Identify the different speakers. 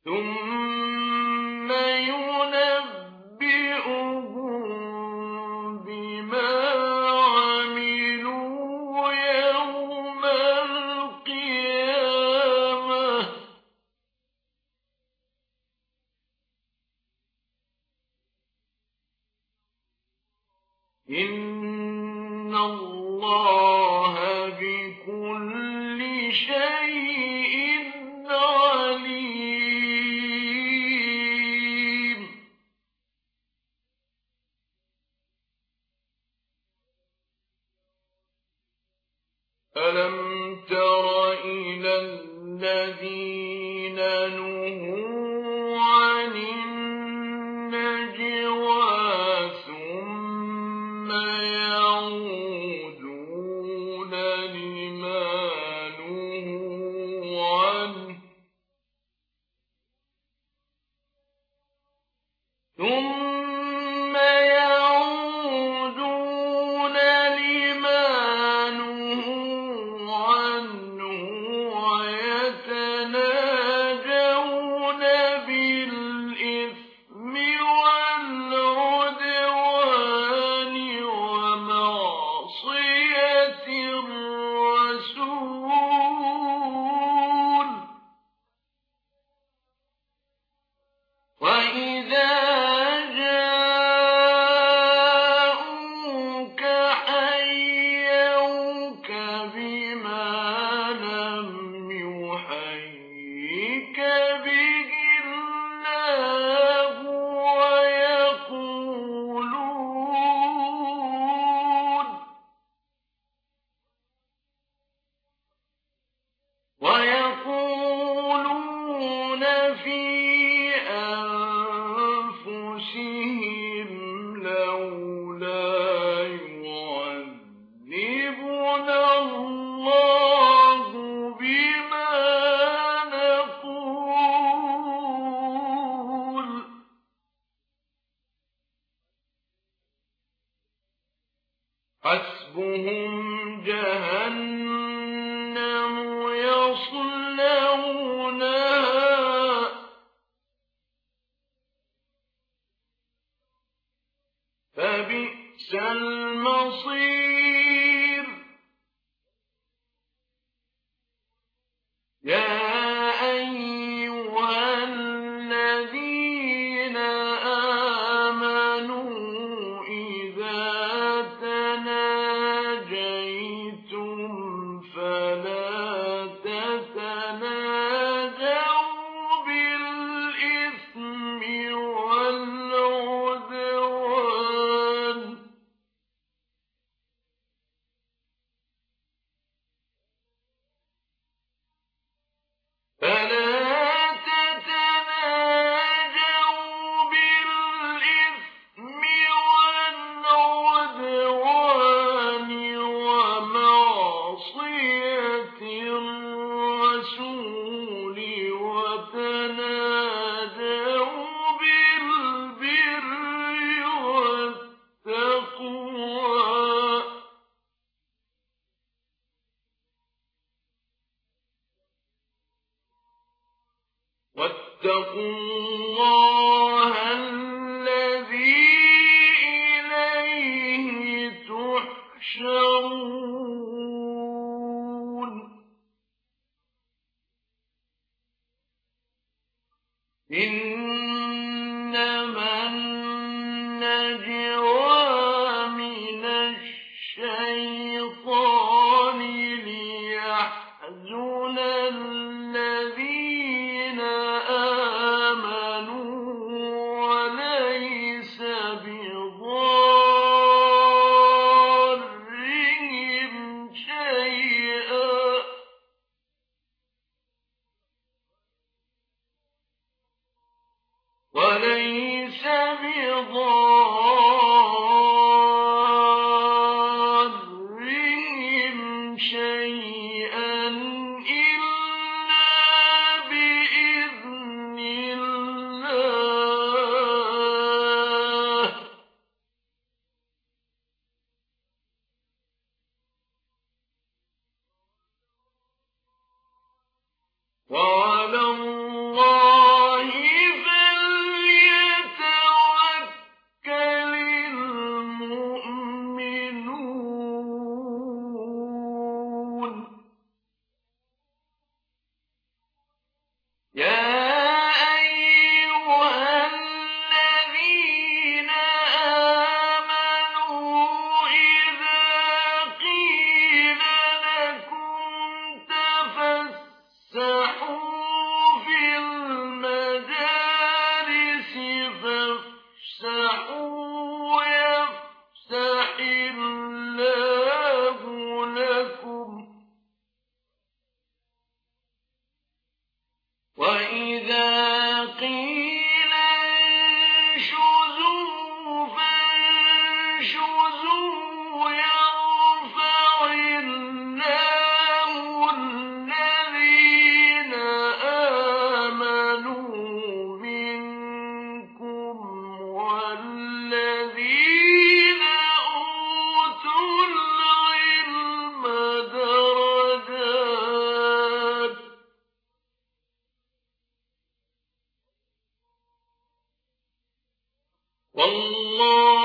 Speaker 1: ثم ينبئهم بما عملوا يوم القيامة إن الله بكل شيء عليم. ألم تر إلى الذين نهوا عن النجوى ثم يعودون لما نهوا عنه ويتناجون بالإثم والعدوان ومعصية الرسول وإذا جاءوك حيوك بما لم يحيك به الله ويقولون في أنفسهم لولا يعذبنا الله بما نقول حسبهم جهنم يصلونها فبئس المصير. يا أيها الذين آمنوا إذا تناجيتم فلا تتناجوا بالإثم والعدوان ومعصية الرسول وتناجوا بالبر والتقوى واتقوا الله الذي إليه تحشرون. إنما النجوى من الشيطان ليحزن الذين آمنوا وليس بضارهم شيئا إلا بإذن الله. وعلى الله وإذا قيل انشزوا فانشزوا يرفع الله الذين آمنوا منكم والذين أوتوا العلم درجات والله